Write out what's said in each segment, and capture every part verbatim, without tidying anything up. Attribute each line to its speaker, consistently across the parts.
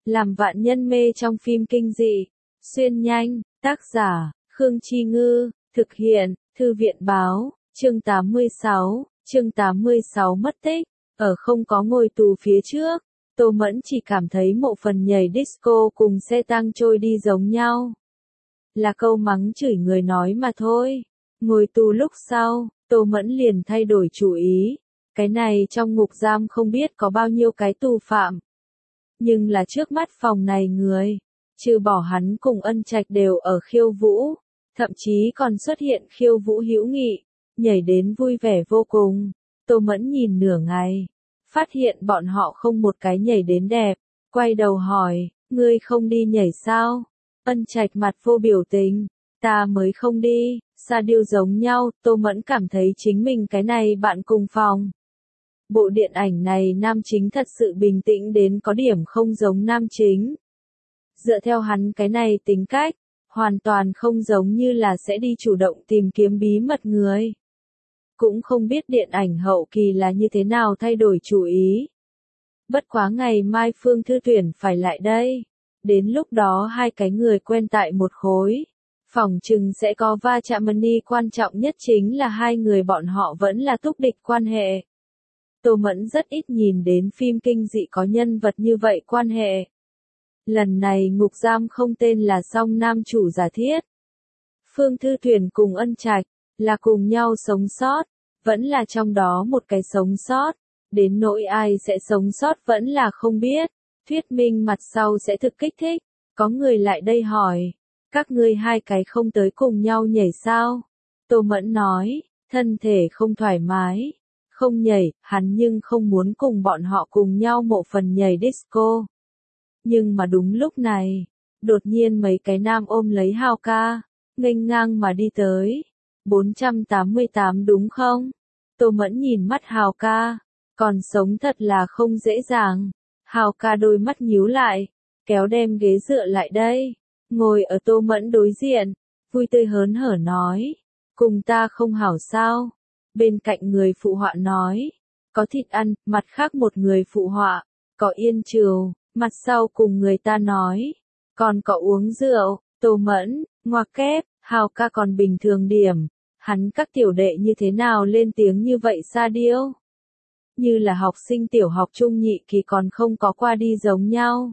Speaker 1: làm vạn nhân mê trong phim kinh dị. Xuyên nhanh, tác giả, Khương Chi Ngư, thực hiện, Thư viện Báo, chương tám mươi sáu, chương tám mươi sáu mất tích, ở không có ngồi tù phía trước, Tô Mẫn chỉ cảm thấy mộ phần nhảy disco cùng xe tăng trôi đi giống nhau. Là câu mắng chửi người nói mà thôi. Ngồi tù lúc sau, Tô Mẫn liền thay đổi chủ ý. Cái này trong ngục giam không biết có bao nhiêu cái tù phạm. Nhưng là trước mắt phòng này người, trừ bỏ hắn cùng Ân Trạch đều ở khiêu vũ, thậm chí còn xuất hiện khiêu vũ hữu nghị, nhảy đến vui vẻ vô cùng. Tô Mẫn nhìn nửa ngày, phát hiện bọn họ không một cái nhảy đến đẹp, quay đầu hỏi, ngươi không đi nhảy sao? Ân Trạch mặt vô biểu tình, ta mới không đi. Sa điêu giống nhau, Tô Mẫn cảm thấy chính mình cái này bạn cùng phòng. Bộ điện ảnh này nam chính thật sự bình tĩnh đến có điểm không giống nam chính. Dựa theo hắn cái này tính cách, hoàn toàn không giống như là sẽ đi chủ động tìm kiếm bí mật người. Cũng không biết điện ảnh hậu kỳ là như thế nào thay đổi chủ ý. Bất quá ngày mai Phương Thư Tuyển phải lại đây. Đến lúc đó hai cái người quen tại một khối. Phỏng chừng sẽ có va chạm money, quan trọng nhất chính là hai người bọn họ vẫn là túc địch quan hệ. Tô Mẫn rất ít nhìn đến phim kinh dị có nhân vật như vậy quan hệ. Lần này ngục giam không tên là song nam chủ giả thiết. Phương Thư Tuyển cùng Ân Trạch, là cùng nhau sống sót, vẫn là trong đó một cái sống sót. Đến nỗi ai sẽ sống sót vẫn là không biết. Thuyết minh mặt sau sẽ thực kích thích. Có người lại đây hỏi. Các ngươi hai cái không tới cùng nhau nhảy sao? Tô Mẫn nói, thân thể không thoải mái. Không nhảy, hắn nhưng không muốn cùng bọn họ cùng nhau mộ phần nhảy disco. Nhưng mà đúng lúc này, đột nhiên mấy cái nam ôm lấy Hào ca, nghênh ngang mà đi tới. bốn trăm tám mươi tám đúng không? Tô Mẫn nhìn mắt Hào ca, còn sống thật là không dễ dàng. Hào ca đôi mắt nhíu lại, kéo đem ghế dựa lại đây. Ngồi ở Tô Mẫn đối diện, vui tươi hớn hở nói, cùng ta không hảo sao? Bên cạnh người phụ họa nói, có thịt ăn, mặt khác một người phụ họa, có yên trừu, mặt sau cùng người ta nói, còn có uống rượu. Tô Mẫn, ngoặc kép, Hào ca còn bình thường điểm, hắn các tiểu đệ như thế nào lên tiếng như vậy Sa điêu? Như là học sinh tiểu học trung nhị kỳ còn không có qua đi giống nhau.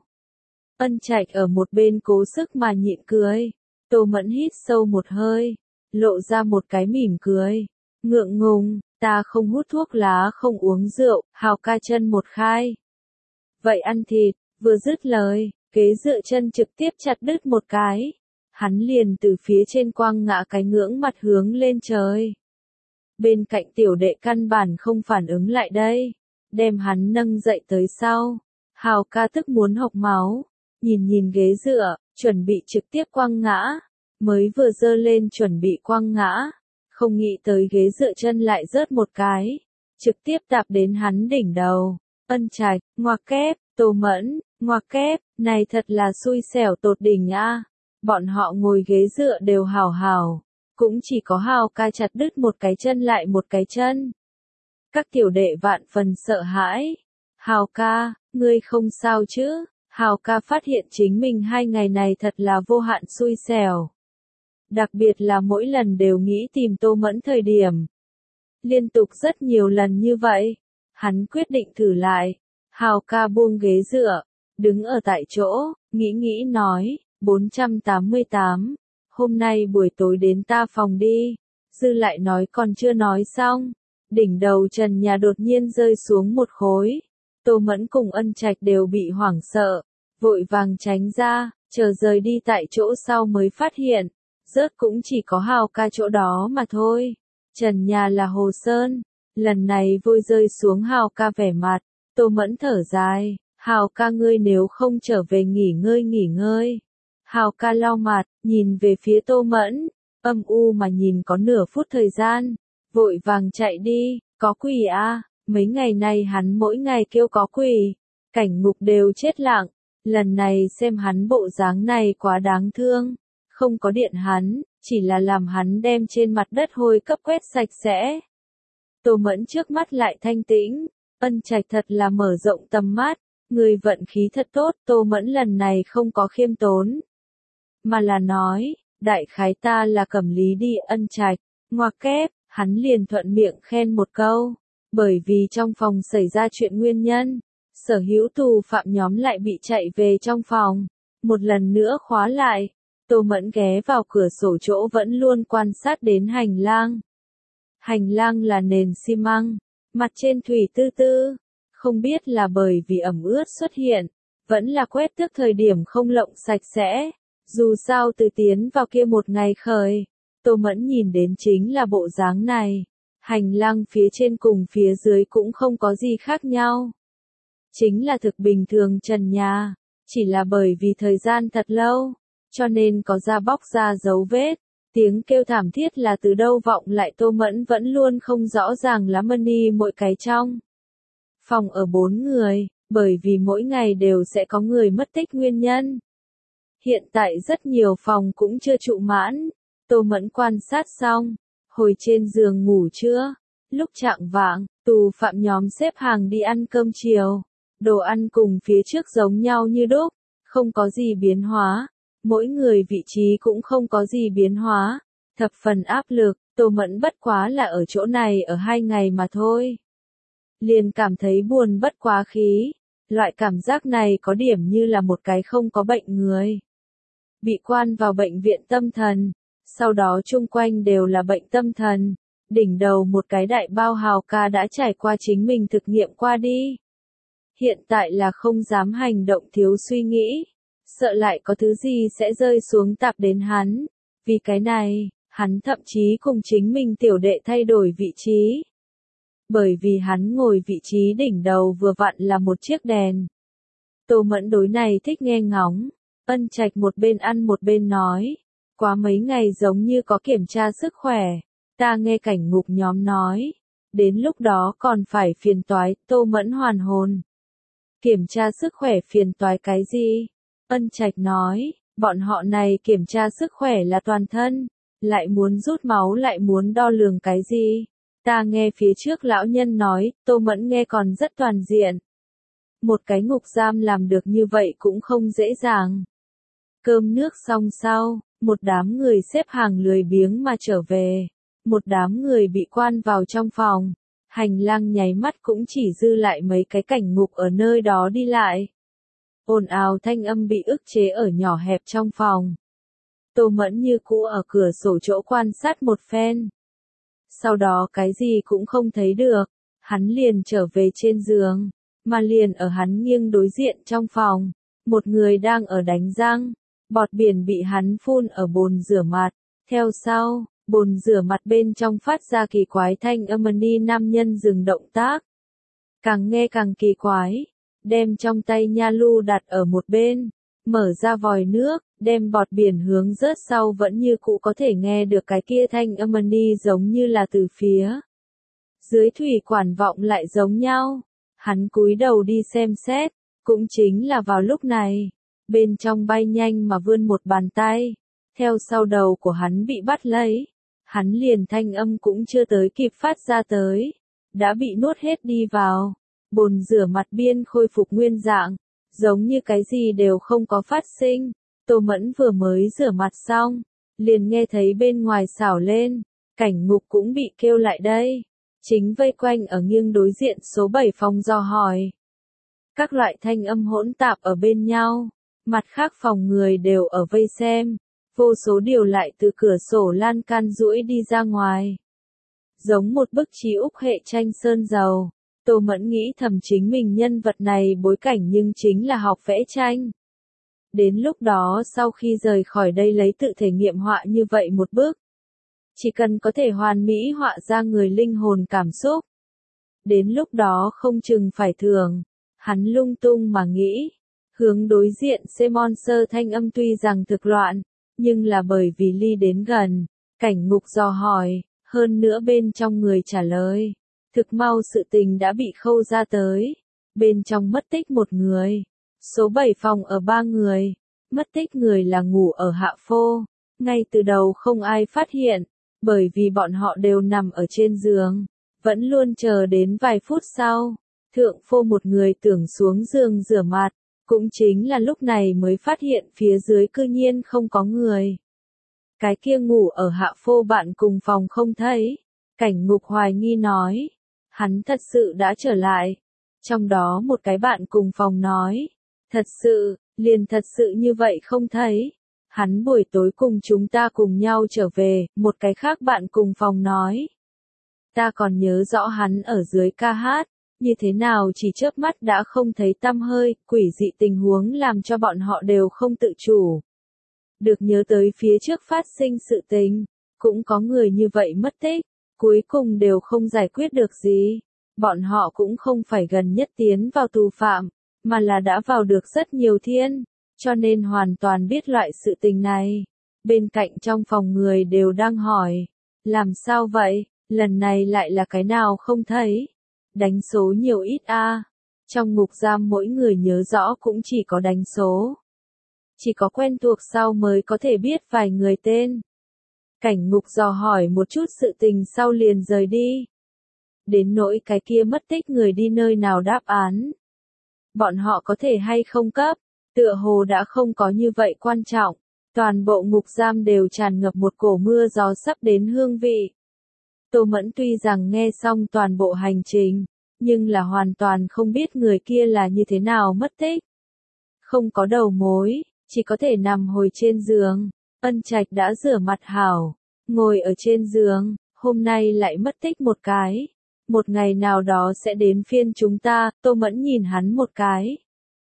Speaker 1: Ân Trạch ở một bên cố sức mà nhịn cười. Tô Mẫn hít sâu một hơi, lộ ra một cái mỉm cười. Ngượng ngùng, ta không hút thuốc lá không uống rượu. Hào ca chân một khai. Vậy ăn thịt, vừa dứt lời, ghế dựa chân trực tiếp chặt đứt một cái. Hắn liền từ phía trên quăng ngã cái ngưỡng mặt hướng lên trời. Bên cạnh tiểu đệ căn bản không phản ứng lại đây. Đem hắn nâng dậy tới sau. Hào ca tức muốn hộc máu. Nhìn nhìn ghế dựa, chuẩn bị trực tiếp quăng ngã. Mới vừa dơ lên chuẩn bị quăng ngã. Không nghĩ tới ghế dựa chân lại rớt một cái. Trực tiếp tạp đến hắn đỉnh đầu. Ân Trạch, ngoặc kép, Tô Mẫn, ngoặc kép, này thật là xui xẻo tột đỉnh a. Bọn họ ngồi ghế dựa đều hào hào. Cũng chỉ có Hào ca chặt đứt một cái chân lại một cái chân. Các tiểu đệ vạn phần sợ hãi. Hào ca, ngươi không sao chứ? Hào ca phát hiện chính mình hai ngày này thật là vô hạn xui xẻo. Đặc biệt là mỗi lần đều nghĩ tìm Tô Mẫn thời điểm. Liên tục rất nhiều lần như vậy. Hắn quyết định thử lại. Hào ca buông ghế dựa, đứng ở tại chỗ, nghĩ nghĩ nói, bốn trăm tám mươi tám. Hôm nay buổi tối đến ta phòng đi. Dư lại nói còn chưa nói xong. Đỉnh đầu trần nhà đột nhiên rơi xuống một khối. Tô Mẫn cùng Ân Trạch đều bị hoảng sợ. Vội vàng tránh ra, chờ rời đi tại chỗ sau mới phát hiện. Rớt cũng chỉ có Hào ca chỗ đó mà thôi. Trần nhà là hồ sơn. Lần này vôi rơi xuống Hào ca vẻ mặt. Tô Mẫn thở dài. Hào ca ngươi nếu không trở về nghỉ ngơi nghỉ ngơi. Hào ca lau mặt, nhìn về phía Tô Mẫn, âm u mà nhìn có nửa phút thời gian, vội vàng chạy đi, có quỷ a, mấy ngày nay hắn mỗi ngày kêu có quỷ, cảnh ngục đều chết lặng, lần này xem hắn bộ dáng này quá đáng thương, không có điện hắn, chỉ là làm hắn đem trên mặt đất hôi cấp quét sạch sẽ. Tô Mẫn trước mắt lại thanh tĩnh, Ân Trạch thật là mở rộng tầm mắt, Người vận khí thật tốt, Tô Mẫn lần này không có khiêm tốn. Mà là nói, đại khái ta là Cẩm Lý đi Ân Trạch, ngoặc kép, hắn liền thuận miệng khen một câu. Bởi vì trong phòng xảy ra chuyện nguyên nhân, sở hữu tù phạm nhóm lại bị chạy về trong phòng. Một lần nữa khóa lại, Tô Mẫn ghé vào cửa sổ chỗ vẫn luôn quan sát đến hành lang. Hành lang là nền xi măng, mặt trên thủy tư tư. Không biết là bởi vì ẩm ướt xuất hiện, vẫn là quét tước thời điểm không lộng sạch sẽ. Dù sao từ tiến vào kia một ngày khởi, Tô Mẫn nhìn đến chính là bộ dáng này. Hành lang phía trên cùng phía dưới cũng không có gì khác nhau. Chính là thực bình thường trần nhà, chỉ là bởi vì thời gian thật lâu, cho nên có da bóc ra dấu vết. Tiếng kêu thảm thiết là từ đâu vọng lại, Tô Mẫn vẫn luôn không rõ ràng lắm. Money mỗi cái trong phòng ở bốn người, bởi vì mỗi ngày đều sẽ có người mất tích nguyên nhân. Hiện tại rất nhiều phòng cũng chưa trụ mãn. Tô Mẫn quan sát xong, hồi trên giường ngủ trưa. Lúc chạng vạng, tù phạm nhóm xếp hàng đi ăn cơm chiều. Đồ ăn cùng phía trước giống nhau như đúc, không có gì biến hóa. Mỗi người vị trí cũng không có gì biến hóa. Thập phần áp lực, Tô Mẫn bất quá là ở chỗ này ở hai ngày mà thôi. Liền cảm thấy buồn bất quá khí. Loại cảm giác này có điểm như là một cái không có bệnh người. Bị quan vào bệnh viện tâm thần. Sau đó chung quanh đều là bệnh tâm thần. Đỉnh đầu một cái đại bao hào ca đã trải qua chính mình thực nghiệm qua đi. Hiện tại là không dám hành động thiếu suy nghĩ. Sợ lại có thứ gì sẽ rơi xuống tạp đến hắn. Vì cái này, hắn thậm chí cùng chính mình tiểu đệ thay đổi vị trí. Bởi vì hắn ngồi vị trí đỉnh đầu vừa vặn là một chiếc đèn. Tô Mẫn đối này thích nghe ngóng. Ân Trạch một bên ăn một bên nói. Quá mấy ngày giống như có kiểm tra sức khỏe. Ta nghe cảnh ngục nhóm nói. Đến lúc đó còn phải phiền toái. Tô Mẫn hoàn hồn. Kiểm tra sức khỏe phiền toái cái gì? Ân Trạch nói. Bọn họ này kiểm tra sức khỏe là toàn thân. Lại muốn rút máu lại muốn đo lường cái gì? Ta nghe phía trước lão nhân nói. Tô Mẫn nghe còn rất toàn diện. Một cái ngục giam làm được như vậy cũng không dễ dàng. Cơm nước xong sau, một đám người xếp hàng lười biếng mà trở về. Một đám người bị quan vào trong phòng. Hành lang nháy mắt cũng chỉ dư lại mấy cái cảnh ngục ở nơi đó đi lại. Ồn ào thanh âm bị ức chế ở nhỏ hẹp trong phòng. Tô Mẫn như cũ ở cửa sổ chỗ quan sát một phen. Sau đó cái gì cũng không thấy được. Hắn liền trở về trên giường. Mà liền ở hắn nghiêng đối diện trong phòng. Một người đang ở đánh răng. Bọt biển bị hắn phun ở bồn rửa mặt. Theo sau, bồn rửa mặt bên trong phát ra kỳ quái thanh âm. Money nam nhân dừng động tác. Càng nghe càng kỳ quái. Đem trong tay nha lu đặt ở một bên. Mở ra vòi nước, đem bọt biển hướng rớt sau vẫn như cũ có thể nghe được cái kia thanh âm. Money giống như là từ phía dưới thủy quản vọng lại giống nhau. Hắn cúi đầu đi xem xét. Cũng chính là vào lúc này. Bên trong bay nhanh mà vươn một bàn tay. Theo sau đầu của hắn bị bắt lấy. Hắn liền thanh âm cũng chưa tới kịp phát ra tới. Đã bị nuốt hết đi vào. Bồn rửa mặt biên khôi phục nguyên dạng. Giống như cái gì đều không có phát sinh. Tô Mẫn vừa mới rửa mặt xong. Liền nghe thấy bên ngoài xảo lên. Cảnh ngục cũng bị kêu lại đây. Chính vây quanh ở nghiêng đối diện số bảy phòng dò hỏi. Các loại thanh âm hỗn tạp ở bên nhau. Mặt khác phòng người đều ở vây xem. Vô số điều lại từ cửa sổ lan can duỗi đi ra ngoài. Giống một bức trí úc hệ tranh sơn dầu. Tô Mẫn nghĩ thầm chính mình nhân vật này bối cảnh nhưng chính là học vẽ tranh. Đến lúc đó sau khi rời khỏi đây lấy tự thể nghiệm họa như vậy một bước. Chỉ cần có thể hoàn mỹ họa ra người linh hồn cảm xúc. Đến lúc đó không chừng phải thường. Hắn lung tung mà nghĩ. Hướng đối diện C-Monster thanh âm tuy rằng thực loạn. Nhưng là bởi vì ly đến gần. Cảnh ngục dò hỏi. Hơn nữa bên trong người trả lời. Thực mau sự tình đã bị khâu ra tới. Bên trong mất tích một người. Số bảy phòng ở ba người. Mất tích người là ngủ ở hạ phô. Ngay từ đầu không ai phát hiện. Bởi vì bọn họ đều nằm ở trên giường. Vẫn luôn chờ đến vài phút sau. Thượng phô một người tưởng xuống giường rửa mặt, cũng chính là lúc này mới phát hiện phía dưới cư nhiên không có người. Cái kia ngủ ở hạ phô bạn cùng phòng không thấy. Cảnh Ngục hoài nghi nói, hắn thật sự đã trở lại. Trong đó một cái bạn cùng phòng nói, thật sự, liền thật sự như vậy không thấy. Hắn buổi tối cùng chúng ta cùng nhau trở về, một cái khác bạn cùng phòng nói. Ta còn nhớ rõ hắn ở dưới ca hát, như thế nào chỉ chớp mắt đã không thấy tăm hơi, quỷ dị tình huống làm cho bọn họ đều không tự chủ. Được nhớ tới phía trước phát sinh sự tình, cũng có người như vậy mất tích, cuối cùng đều không giải quyết được gì. Bọn họ cũng không phải gần nhất tiến vào tù phạm, mà là đã vào được rất nhiều thiên, cho nên hoàn toàn biết loại sự tình này. Bên cạnh trong phòng người đều đang hỏi, làm sao vậy, lần này lại là cái nào không thấy, đánh số nhiều ít a. Trong ngục giam mỗi người nhớ rõ cũng chỉ có đánh số. Chỉ có quen thuộc sau mới có thể biết vài người tên. Cảnh Ngục dò hỏi một chút sự tình sau liền rời đi. Đến nỗi cái kia mất tích người đi nơi nào đáp án. Bọn họ có thể hay không cấp, tựa hồ đã không có như vậy quan trọng. Toàn bộ ngục giam đều tràn ngập một cổ mưa gió sắp đến hương vị. Tô Mẫn tuy rằng nghe xong toàn bộ hành trình, nhưng là hoàn toàn không biết người kia là như thế nào mất tích. Không có đầu mối, chỉ có thể nằm hồi trên giường. Ân Trạch đã rửa mặt hảo, ngồi ở trên giường, hôm nay lại mất tích một cái. Một ngày nào đó sẽ đến phiên chúng ta, Tô Mẫn nhìn hắn một cái.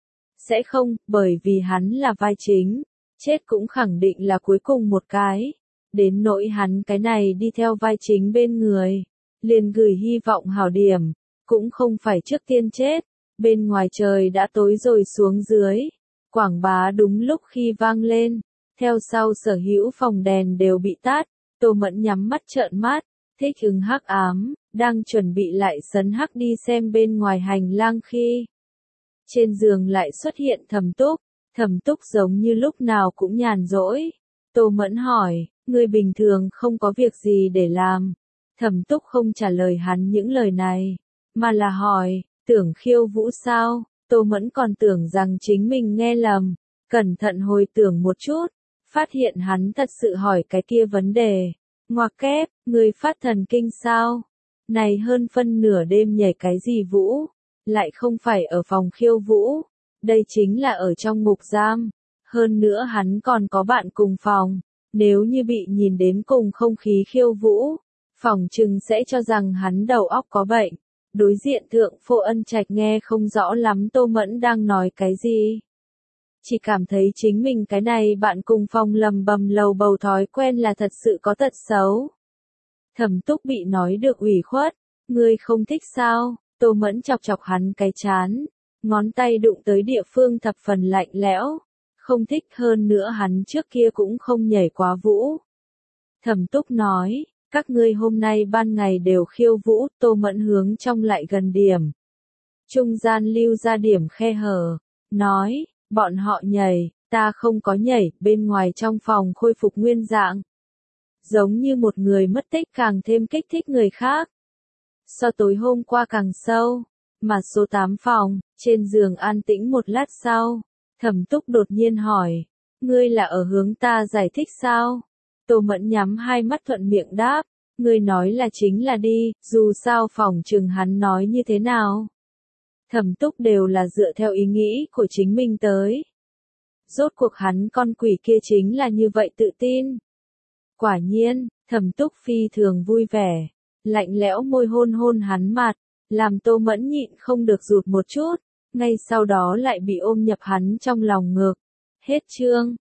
Speaker 1: Sẽ không, bởi vì hắn là vai chính, chết cũng khẳng định là cuối cùng một cái. Đến nỗi hắn cái này đi theo vai chính bên người, liền gửi hy vọng hảo điểm, cũng không phải trước tiên chết. Bên ngoài trời đã tối rồi xuống dưới, quảng bá đúng lúc khi vang lên, theo sau sở hữu phòng đèn đều bị tắt. Tô Mẫn nhắm mắt trợn mắt, thích ứng hắc ám, đang chuẩn bị lại sấn hắc đi xem bên ngoài hành lang khi trên giường lại xuất hiện Thẩm Túc. Thẩm Túc giống như lúc nào cũng nhàn rỗi. Tô Mẫn hỏi, ngươi bình thường không có việc gì để làm. Thẩm Túc không trả lời hắn những lời này, mà là hỏi, tưởng khiêu vũ sao? Tô Mẫn còn tưởng rằng chính mình nghe lầm, cẩn thận hồi tưởng một chút, phát hiện hắn thật sự hỏi cái kia vấn đề. Ngoặc kép, ngươi phát thần kinh sao? Này hơn phân nửa đêm nhảy cái gì vũ? Lại không phải ở phòng khiêu vũ, đây chính là ở trong ngục giam. Hơn nữa hắn còn có bạn cùng phòng, nếu như bị nhìn đến cùng không khí khiêu vũ, phòng chừng sẽ cho rằng hắn đầu óc có bệnh. Đối diện thượng phô Ân Trạch nghe không rõ lắm Tô Mẫn đang nói cái gì. Chỉ cảm thấy chính mình cái này bạn cùng phòng lầm bầm lầu bầu thói quen là thật sự có tật xấu. Thẩm Túc bị nói được ủy khuất, ngươi không thích sao? Tô Mẫn chọc chọc hắn cái chán, ngón tay đụng tới địa phương thập phần lạnh lẽo, không thích, hơn nữa hắn trước kia cũng không nhảy quá vũ. Thẩm Túc nói, các ngươi hôm nay ban ngày đều khiêu vũ. Tô Mẫn hướng trong lại gần điểm, trung gian lưu ra điểm khe hở, nói, bọn họ nhảy, ta không có nhảy. Bên ngoài trong phòng khôi phục nguyên dạng, giống như một người mất tích càng thêm kích thích người khác. So tối hôm qua càng sâu, mà số tám phòng, trên giường an tĩnh một lát sau, Thẩm Túc đột nhiên hỏi, ngươi là ở hướng ta giải thích sao? Tô Mẫn nhắm hai mắt thuận miệng đáp, ngươi nói là chính là đi, dù sao phòng chừng hắn nói như thế nào. Thẩm Túc đều là dựa theo ý nghĩ của chính mình tới. Rốt cuộc hắn con quỷ kia chính là như vậy tự tin. Quả nhiên, Thẩm Túc phi thường vui vẻ, lạnh lẽo môi hôn hôn hắn mặt, làm Tô Mẫn nhịn không được rụt một chút, ngay sau đó lại bị ôm nhập hắn trong lòng ngực. Hết chương.